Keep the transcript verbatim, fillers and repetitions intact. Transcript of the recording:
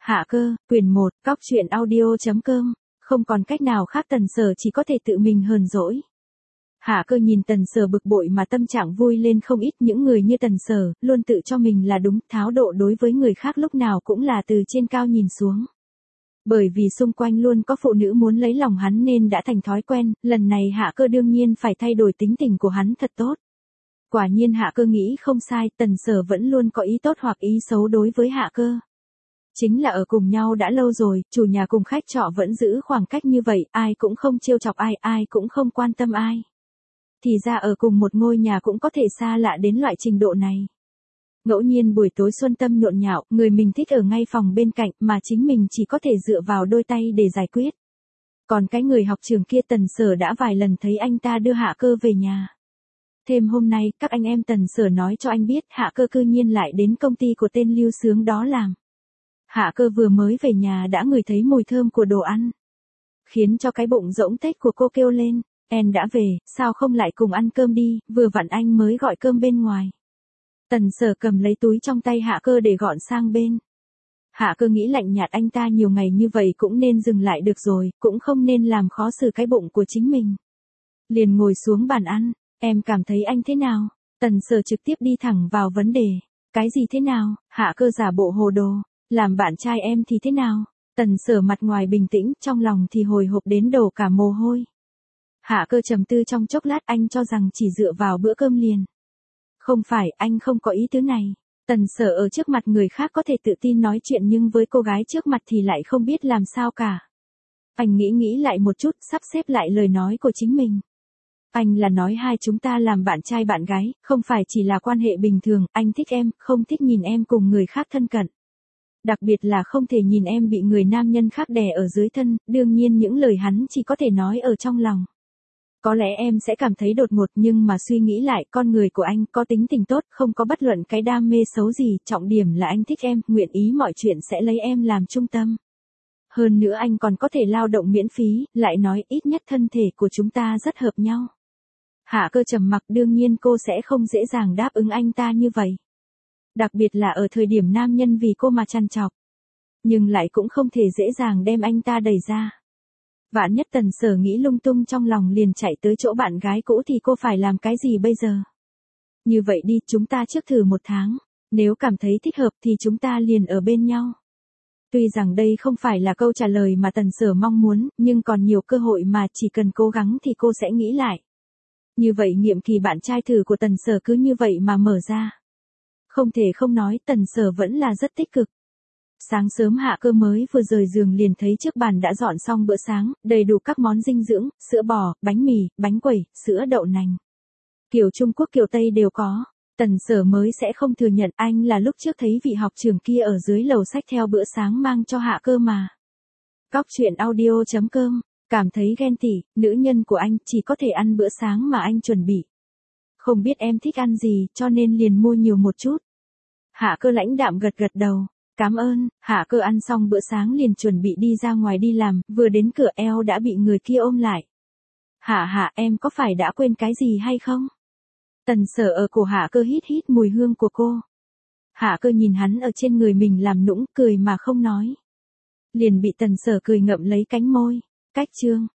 Hạ Cơ, quyển một, cóc truyện audio chấm com, không còn cách nào khác Tần Sở chỉ có thể tự mình hờn dỗi. Hạ Cơ nhìn Tần Sở bực bội mà tâm trạng vui lên không ít, những người như Tần Sở, luôn tự cho mình là đúng, thái độ đối với người khác lúc nào cũng là từ trên cao nhìn xuống. Bởi vì xung quanh luôn có phụ nữ muốn lấy lòng hắn nên đã thành thói quen, lần này Hạ Cơ đương nhiên phải thay đổi tính tình của hắn thật tốt. Quả nhiên Hạ Cơ nghĩ không sai, Tần Sở vẫn luôn có ý tốt hoặc ý xấu đối với Hạ Cơ. Chính là ở cùng nhau đã lâu rồi, chủ nhà cùng khách trọ vẫn giữ khoảng cách như vậy, ai cũng không trêu chọc ai, ai cũng không quan tâm ai. Thì ra ở cùng một ngôi nhà cũng có thể xa lạ đến loại trình độ này. Ngẫu nhiên buổi tối Xuân Tâm nhộn nhạo, người mình thích ở ngay phòng bên cạnh mà chính mình chỉ có thể dựa vào đôi tay để giải quyết. Còn cái người học trường kia Tần Sở đã vài lần thấy anh ta đưa Hạ Cơ về nhà. Thêm hôm nay, các anh em Tần Sở nói cho anh biết Hạ Cơ cư nhiên lại đến công ty của tên Lưu Sướng đó làm. Hạ Cơ vừa mới về nhà đã ngửi thấy mùi thơm của đồ ăn. Khiến cho cái bụng rỗng tết của cô kêu lên, "En đã về, sao không lại cùng ăn cơm đi, vừa vặn anh mới gọi cơm bên ngoài." Tần Sở cầm lấy túi trong tay Hạ Cơ để gọn sang bên. Hạ Cơ nghĩ lạnh nhạt anh ta nhiều ngày như vậy cũng nên dừng lại được rồi, cũng không nên làm khó xử cái bụng của chính mình. Liền ngồi xuống bàn ăn, "Em cảm thấy anh thế nào?" Tần Sở trực tiếp đi thẳng vào vấn đề. "Cái gì thế nào?" Hạ Cơ giả bộ hồ đồ. "Làm bạn trai em thì thế nào?" Tần Sở mặt ngoài bình tĩnh, trong lòng thì hồi hộp đến đổ cả mồ hôi. Hạ Cơ trầm tư trong chốc lát, anh cho rằng chỉ dựa vào bữa cơm liền. "Không phải, anh không có ý tứ này." Tần Sở ở trước mặt người khác có thể tự tin nói chuyện nhưng với cô gái trước mặt thì lại không biết làm sao cả. Anh nghĩ nghĩ lại một chút, sắp xếp lại lời nói của chính mình. "Anh là nói hai chúng ta làm bạn trai bạn gái, không phải chỉ là quan hệ bình thường, anh thích em, không thích nhìn em cùng người khác thân cận. Đặc biệt là không thể nhìn em bị người nam nhân khác đè ở dưới thân." Đương nhiên những lời hắn chỉ có thể nói ở trong lòng. "Có lẽ em sẽ cảm thấy đột ngột nhưng mà suy nghĩ lại, con người của anh có tính tình tốt, không có bất luận cái đam mê xấu gì, trọng điểm là anh thích em, nguyện ý mọi chuyện sẽ lấy em làm trung tâm. Hơn nữa anh còn có thể lao động miễn phí, lại nói ít nhất thân thể của chúng ta rất hợp nhau." Hạ Cơ trầm mặc, đương nhiên cô sẽ không dễ dàng đáp ứng anh ta như vậy. Đặc biệt là ở thời điểm nam nhân vì cô mà trằn trọc. Nhưng lại cũng không thể dễ dàng đem anh ta đẩy ra. Vạn nhất Tần Sở nghĩ lung tung trong lòng liền chạy tới chỗ bạn gái cũ thì cô phải làm cái gì bây giờ? "Như vậy đi, chúng ta trước thử một tháng. Nếu cảm thấy thích hợp thì chúng ta liền ở bên nhau." Tuy rằng đây không phải là câu trả lời mà Tần Sở mong muốn, nhưng còn nhiều cơ hội mà chỉ cần cố gắng thì cô sẽ nghĩ lại. Như vậy nhiệm kỳ bạn trai thử của Tần Sở cứ như vậy mà mở ra. Không thể không nói Tần Sở vẫn là rất tích cực. Sáng sớm Hạ Cơ mới vừa rời giường liền thấy trước bàn đã dọn xong bữa sáng, đầy đủ các món dinh dưỡng, sữa bò, bánh mì, bánh quẩy, sữa đậu nành. Kiểu Trung Quốc kiểu Tây đều có. Tần Sở mới sẽ không thừa nhận anh là lúc trước thấy vị học trưởng kia ở dưới lầu xách theo bữa sáng mang cho Hạ Cơ mà. Cóc truyện audio chấm com, cảm thấy ghen tị, nữ nhân của anh chỉ có thể ăn bữa sáng mà anh chuẩn bị. Không biết em thích ăn gì cho nên liền mua nhiều một chút. Hạ Cơ lãnh đạm gật gật đầu. "Cảm ơn." Hạ Cơ ăn xong bữa sáng liền chuẩn bị đi ra ngoài đi làm, vừa đến cửa eo đã bị người kia ôm lại. "Hạ Hạ, em có phải đã quên cái gì hay không?" Tần Sở ở cổ Hạ Cơ hít hít mùi hương của cô. Hạ Cơ nhìn hắn ở trên người mình làm nũng, cười mà không nói. Liền bị Tần Sở cười ngậm lấy cánh môi. Cách chương